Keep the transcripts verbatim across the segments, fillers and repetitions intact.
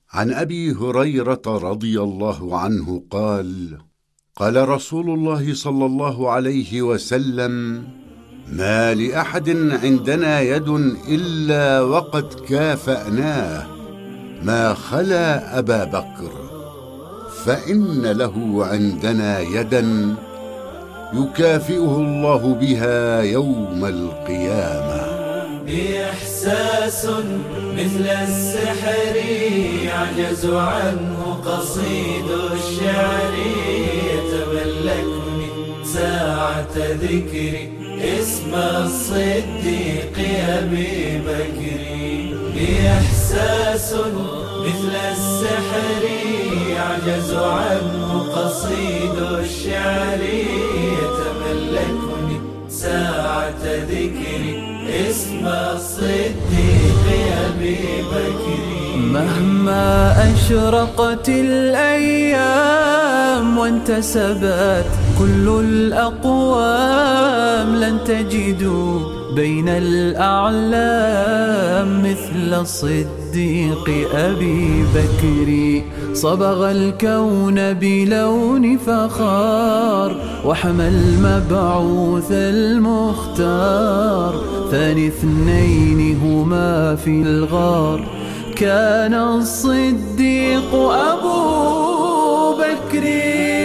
عن أبي هريرة رضي الله عنه قال: قال رسول الله صلى الله عليه وسلم: ما لأحد عندنا يد إلا وقد كافأناه ما خلا أبا بكر، فإن له عندنا يدا يكافئه الله بها يوم القيامة. بإحساس مثل السحر يعجز عنه قصيد الشعر، يتملكني ساعة ذكري اسم الصديق أبي بكر. بإحساس مثل السحر يعجز عنه قصيد الشعر، يتملكني ساعة ذكري اسم الصديق أبي بكر. مهما أشرقت الأيام وانتسبت كل الأقوام، لن تجدوا بين الأعلام مثل الصديق أبي بكر. صبغ الكون بلون فخار وحمى المبعوث المختار، ثاني اثنين هما في الغار كان الصديق أبو بكر.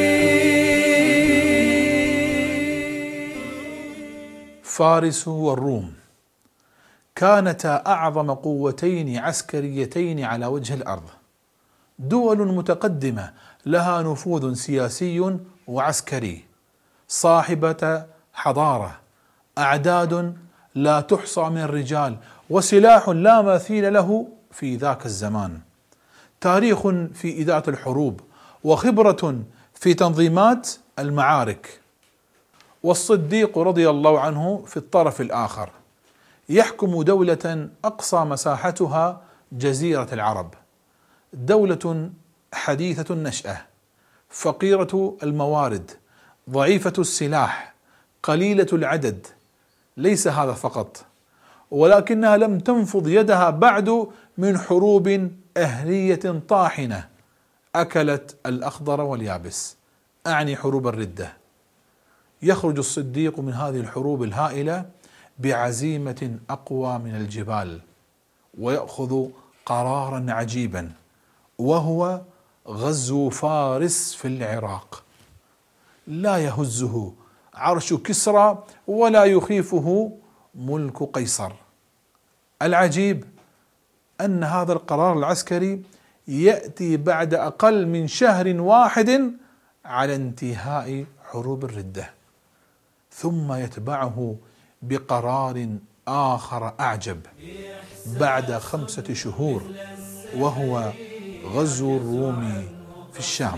فارس والروم كانتا أعظم قوتين عسكريتين على وجه الأرض، دول متقدمة لها نفوذ سياسي وعسكري، صاحبة حضارة، أعداد لا تحصى من الرجال، وسلاح لا مثيل له في ذاك الزمان، تاريخ في إدارة الحروب، وخبرة في تنظيمات المعارك. والصديق رضي الله عنه في الطرف الآخر يحكم دولة أقصى مساحتها جزيرة العرب، دولة حديثة النشأة، فقيرة الموارد، ضعيفة السلاح، قليلة العدد. ليس هذا فقط، ولكنها لم تنفض يدها بعد من حروب أهلية طاحنة أكلت الأخضر واليابس، أعني حروب الردة. يخرج الصديق من هذه الحروب الهائلة بعزيمة أقوى من الجبال، ويأخذ قرارا عجيبا، وهو غزو فارس في العراق. لا يهزه عرش كسرى ولا يخيفه ملك قيصر. العجيب أن هذا القرار العسكري يأتي بعد أقل من شهر واحد على انتهاء حروب الردة، ثم يتبعه بقرار آخر أعجب بعد خمسة شهور، وهو غزو الروم في الشام.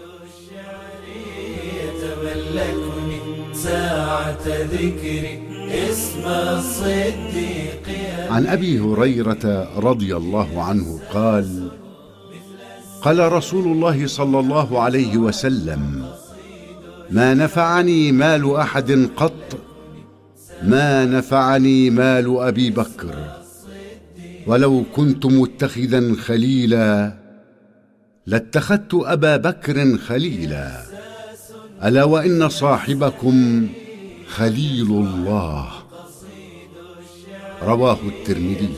يتملكني ساعة ذكري اسم الصديق. عن أبي هريرة رضي الله عنه قال: قال رسول الله صلى الله عليه وسلم: ما نفعني مال أحد قط ما نفعني مال أبي بكر، ولو كنت متخذا خليلا لاتخذت أبا بكر خليلا، ألا وإن صاحبكم خليل الله. رواه الترمذي.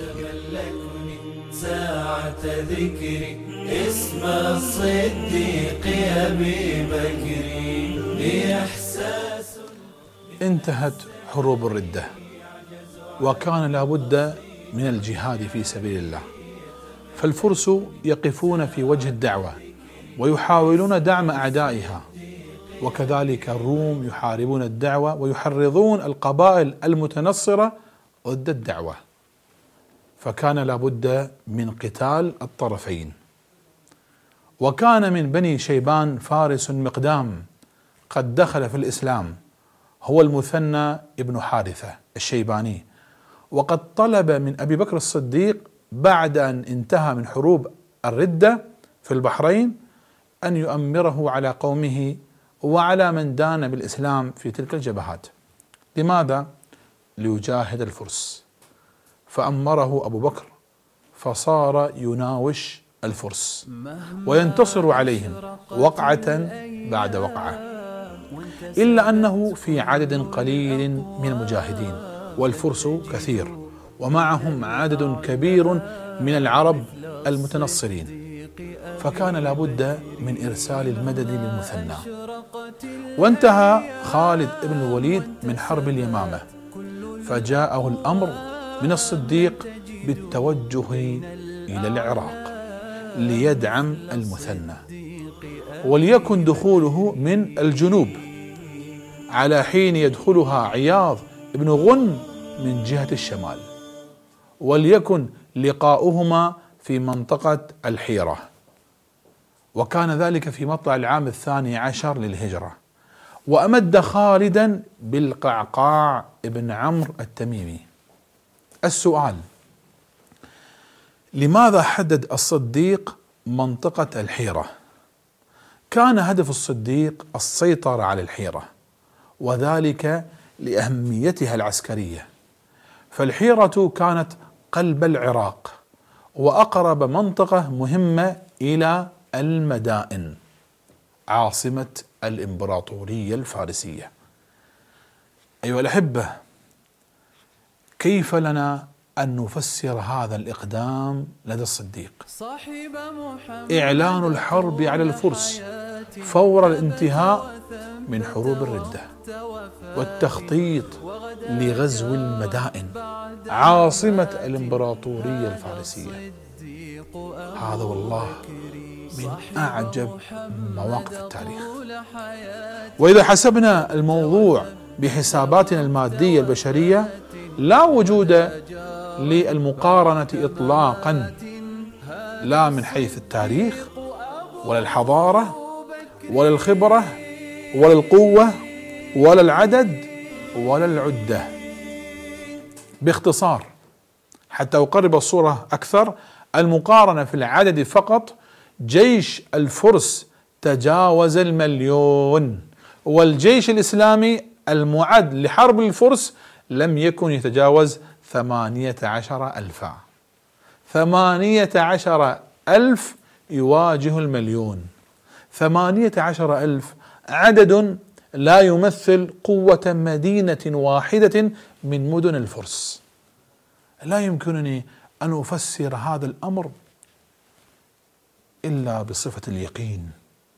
ساعة ذكري اسم الصديق أبي بكر. بإحساس انتهت حروب الردة، وكان لابد من الجهاد في سبيل الله، فالفرس يقفون في وجه الدعوة ويحاولون دعم أعدائها، وكذلك الروم يحاربون الدعوة ويحرضون القبائل المتنصرة ضد الدعوة، فكان لابد من قتال الطرفين. وكان من بني شيبان فارس مقدام قد دخل في الإسلام، هو المثنى ابن حارثة الشيباني، وقد طلب من أبي بكر الصديق بعد أن انتهى من حروب الردة في البحرين أن يؤمره على قومه وعلى من دان بالإسلام في تلك الجبهات. لماذا؟ ليجاهد الفرس. فأمره أبو بكر فصار يناوش الفرس وينتصر عليهم وقعة بعد وقعة، إلا أنه في عدد قليل من المجاهدين، والفرس كثير ومعهم عدد كبير من العرب المتنصرين، فكان لابد من إرسال المدد للمثنى. وانتهى خالد بن الوليد من حرب اليمامة، فجاءه الأمر من الصديق بالتوجه إلى العراق ليدعم المثنى، وليكن دخوله من الجنوب على حين يدخلها عياض بن غنم من جهة الشمال، وليكن لقاؤهما في منطقة الحيرة. وكان ذلك في مطلع العام الثاني عشر للهجرة. وأمد خالدا بالقعقاع بن عمرو التميمي. السؤال: لماذا حدد الصديق منطقة الحيرة؟ كان هدف الصديق السيطرة على الحيرة، وذلك لأهميتها العسكرية، فالحيرة كانت قلب العراق وأقرب منطقة مهمة إلى المدائن عاصمة الإمبراطورية الفارسية. أيها الأحبة، كيف لنا أن نفسر هذا الإقدام لدى الصديق؟ إعلان الحرب على الفرس فور الانتهاء من حروب الردة، والتخطيط لغزو المدائن عاصمة الإمبراطورية الفارسية. هذا والله من أعجب مواقف التاريخ. وإذا حسبنا الموضوع بحساباتنا المادية البشرية، لا وجود للمقارنة إطلاقا، لا من حيث التاريخ ولا الحضارة ولا الخبرة ولا القوة ولا العدد ولا العدة. باختصار، حتى أقرب الصورة أكثر، المقارنة في العدد فقط، جيش الفرس تجاوز المليون، والجيش الإسلامي المعد لحرب الفرس لم يكن يتجاوز ثمانية عشر ألفا. ثمانية عشر ألف يواجه المليون. ثمانية عشر ألف عدد لا يمثل قوة مدينة واحدة من مدن الفرس. لا يمكنني أن أفسر هذا الأمر إلا بصفة اليقين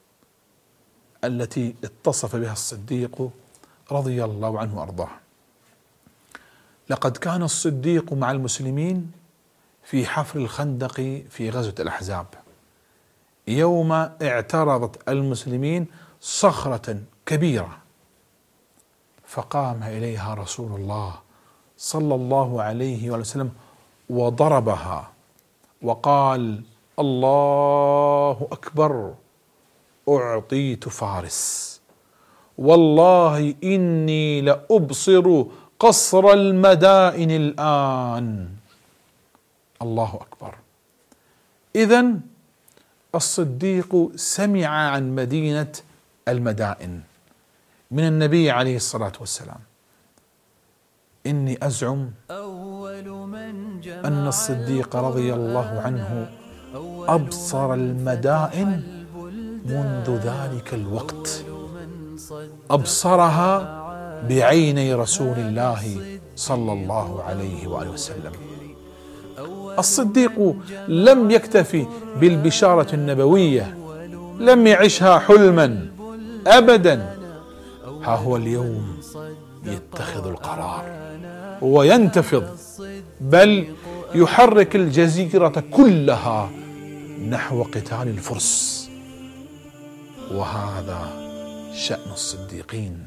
التي اتصف بها الصديق رضي الله عنه وأرضاه. لقد كان الصديق مع المسلمين في حفر الخندق في غزوة الأحزاب، يوم اعترضت المسلمين صخرة كبيرة، فقام إليها رسول الله صلى الله عليه وسلم وضربها وقال: الله أكبر، أعطيت فارس، والله إني لأبصر قصر المدائن الآن. الله أكبر. إذن الصديق سمع عن مدينة المدائن من النبي عليه الصلاة والسلام. إني أزعم أن الصديق رضي الله عنه أبصر المدائن منذ ذلك الوقت، أبصرها بعيني رسول الله صلى الله عليه وآله وسلم. الصديق لم يكتفي بالبشارة النبوية، لم يعشها حلما أبدا. ها هو اليوم يتخذ القرار وينتفض، بل يحرك الجزيرة كلها نحو قتال الفرس. وهذا شأن الصديقين.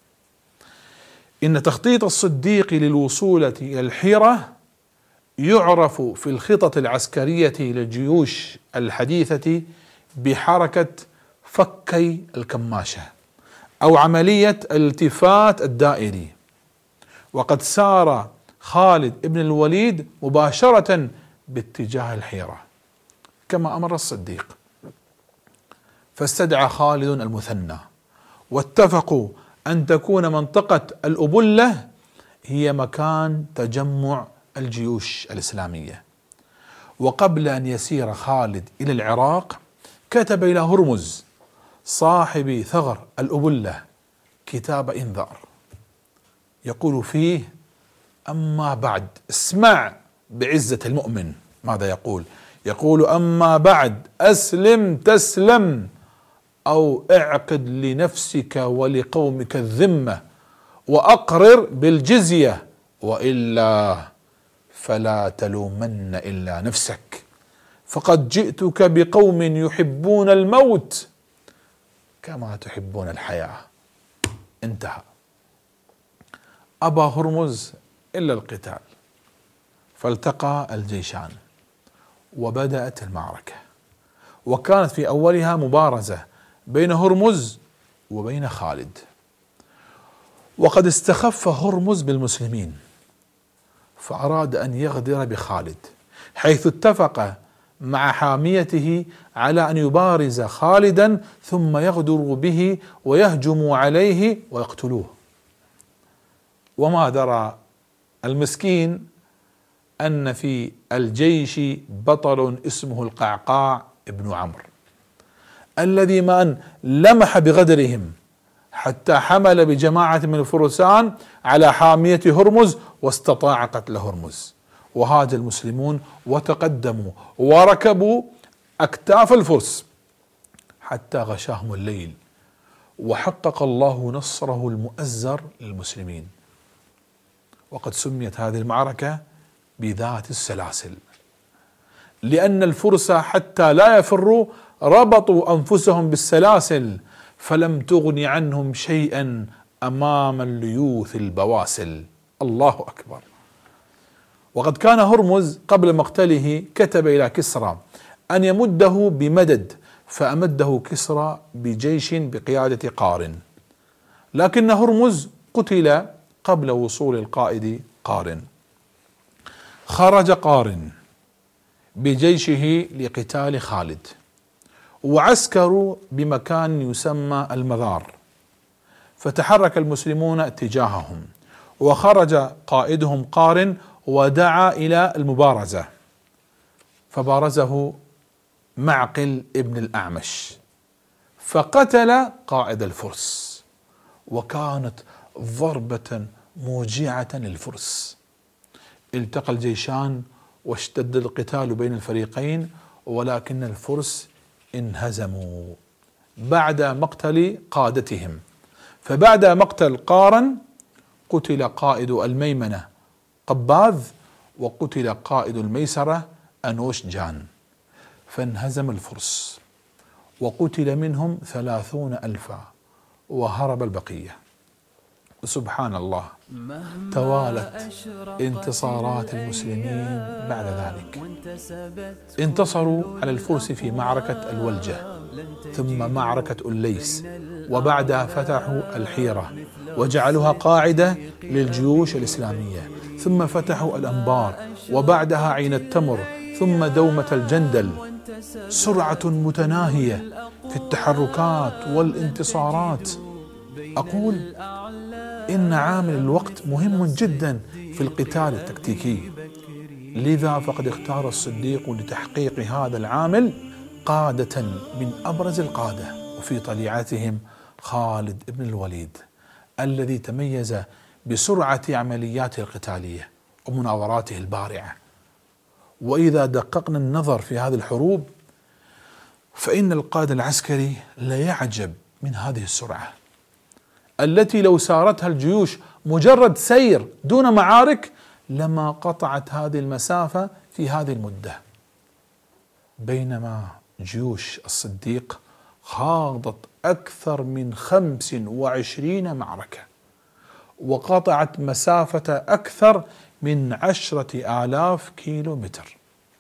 إن تخطيط الصديق للوصول إلى الحيرة يعرف في الخطط العسكرية للجيوش الحديثة بحركة فكي الكماشة أو عملية الالتفات الدائري. وقد سار خالد بن الوليد مباشرة باتجاه الحيرة كما أمر الصديق، فاستدعى خالد المثنى، واتفقوا أن تكون منطقة الأبلة هي مكان تجمع الجيوش الإسلامية، وقبل أن يسير خالد إلى العراق كتب إلى هرمز صاحب ثغر الأبلة كتاب إنذار يقول فيه: أما بعد، اسمع بعزة المؤمن ماذا يقول. يقول: أما بعد، أسلم تسلم، أو اعقد لنفسك ولقومك الذمة وأقرر بالجزية، وإلا فلا تلومن إلا نفسك، فقد جئتك بقوم يحبون الموت كما تحبون الحياة. انتهى. أبى هرمز إلا القتال، فالتقى الجيشان وبدأت المعركة، وكانت في أولها مبارزة بين هرمز وبين خالد. وقد استخف هرمز بالمسلمين فأراد أن يغدر بخالد، حيث اتفق مع حاميته على أن يبارز خالدا ثم يغدر به ويهجم عليه ويقتلوه. وما درى المسكين أن في الجيش بطل اسمه القعقاع ابن عمرو، الذي ما أن لمح بغدرهم حتى حمل بجماعة من الفرسان على حامية هرمز واستطاع قتل هرمز. وهاج المسلمون وتقدموا وركبوا أكتاف الفرس حتى غشاهم الليل، وحقق الله نصره المؤزر للمسلمين. وقد سميت هذه المعركة بذات السلاسل، لأن الفرس حتى لا يفروا ربطوا أنفسهم بالسلاسل، فلم تغن عنهم شيئا أمام الليوث البواسل. الله أكبر. وقد كان هرمز قبل مقتله كتب إلى كسرى أن يمده بمدد، فأمده كسرى بجيش بقيادة قارن، لكن هرمز قتل قبل وصول القائد قارن. خرج قارن بجيشه لقتال خالد، وعسكروا بمكان يسمى المذار، فتحرك المسلمون اتجاههم، وخرج قائدهم قارن ودعا إلى المبارزة، فبارزه معقل ابن الأعمش فقتل قائد الفرس، وكانت ضربة موجعة للفرس. التقى الجيشان واشتد القتال بين الفريقين، ولكن الفرس انهزموا بعد مقتل قادتهم. فبعد مقتل قارن قتل قائد الميمنة قباذ، وقتل قائد الميسرة أنوش جان، فانهزم الفرس وقتل منهم ثلاثون ألفا وهرب البقية. وسبحان الله، توالت انتصارات المسلمين بعد ذلك. انتصروا على الفرس في معركة الولجة، ثم معركة الليس، وبعدها فتحوا الحيرة وجعلوها قاعدة للجيوش الإسلامية، ثم فتحوا الأنبار، وبعدها عين التمر، ثم دومة الجندل. سرعة متناهية في التحركات والانتصارات. أقول إن عامل الوقت مهم جدا في القتال التكتيكي، لذا فقد اختار الصديق لتحقيق هذا العامل قادة من أبرز القادة، وفي طليعتهم خالد بن الوليد الذي تميز بسرعة عملياته القتالية ومناوراته البارعة. وإذا دققنا النظر في هذه الحروب فإن القائد العسكري لا يعجب من هذه السرعة التي لو سارتها الجيوش مجرد سير دون معارك لما قطعت هذه المسافة في هذه المدة، بينما جيوش الصديق خاضت أكثر من خمس وعشرين معركة وقطعت مسافة أكثر من عشرة آلاف كيلو متر،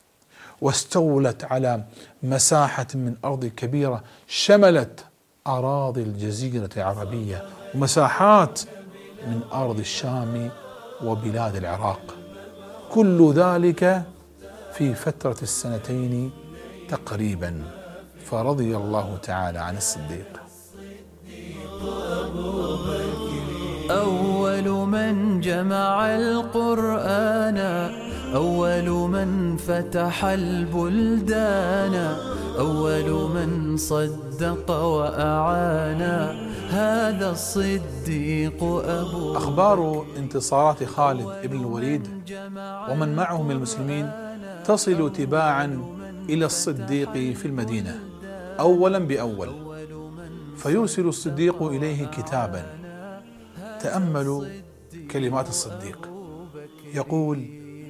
واستولت على مساحة من أرض كبيرة شملت أراضي الجزيرة العربية ومساحات من أرض الشام وبلاد العراق، كل ذلك في فترة السنتين تقريبا. فرضي الله تعالى عن الصديق. أول من جمع القرآن أول من فتح البلدان، أول من صدق وأعانا، هذا الصديق أبو. أخبار انتصارات خالد بن الوليد ومن معه من المسلمين تصل تباعا إلى الصديق في المدينة أولا بأول، فيرسل الصديق إليه كتابا. تأملوا كلمات الصديق، يقول: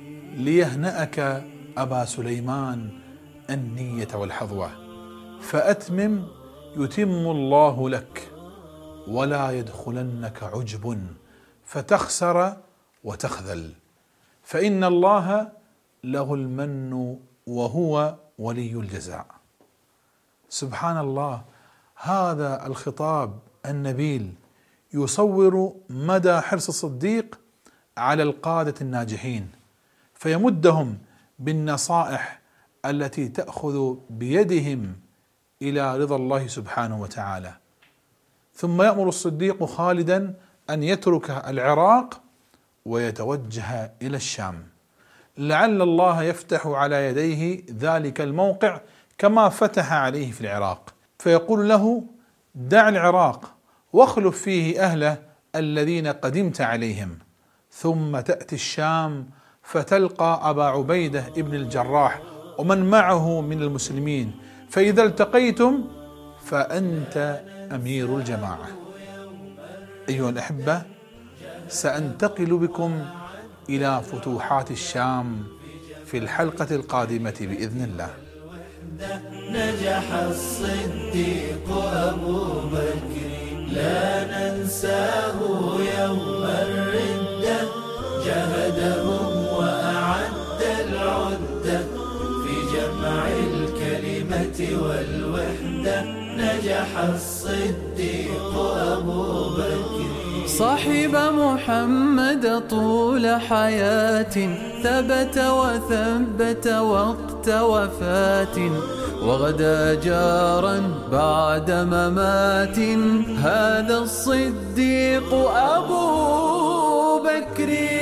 ليهنأك أبا سليمان النية والحظوة، فأتمم يتم الله لك، ولا يدخلنك عجب فتخسر وتخذل، فإن الله له المن وهو ولي الجزاء. سبحان الله، هذا الخطاب النبيل يصور مدى حرص الصديق على القادة الناجحين، فيمدهم بالنصائح التي تأخذ بيدهم إلى رضا الله سبحانه وتعالى. ثم يأمر الصديق خالدا أن يترك العراق ويتوجه إلى الشام، لعل الله يفتح على يديه ذلك الموقع كما فتح عليه في العراق، فيقول له: دع العراق واخلف فيه أهله الذين قدمت عليهم، ثم تأتي الشام فتلقى أبا عبيدة ابن الجراح ومن معه من المسلمين، فإذا التقيتم فأنت أمير الجماعة. أيها الأحبة، سأنتقل بكم إلى فتوحات الشام في الحلقة القادمة بإذن الله. نجح الصديق أبو بكر لا ننساه يوم الردة، جهدهم وأعد العدة في جمع الكلمة والوحدة. نجح الصديق أبو بكر صاحب محمد طول حياة، ثبت وثبت وقت وفاة، وغدا جارا بعد ممات، هذا الصديق أبو بكر.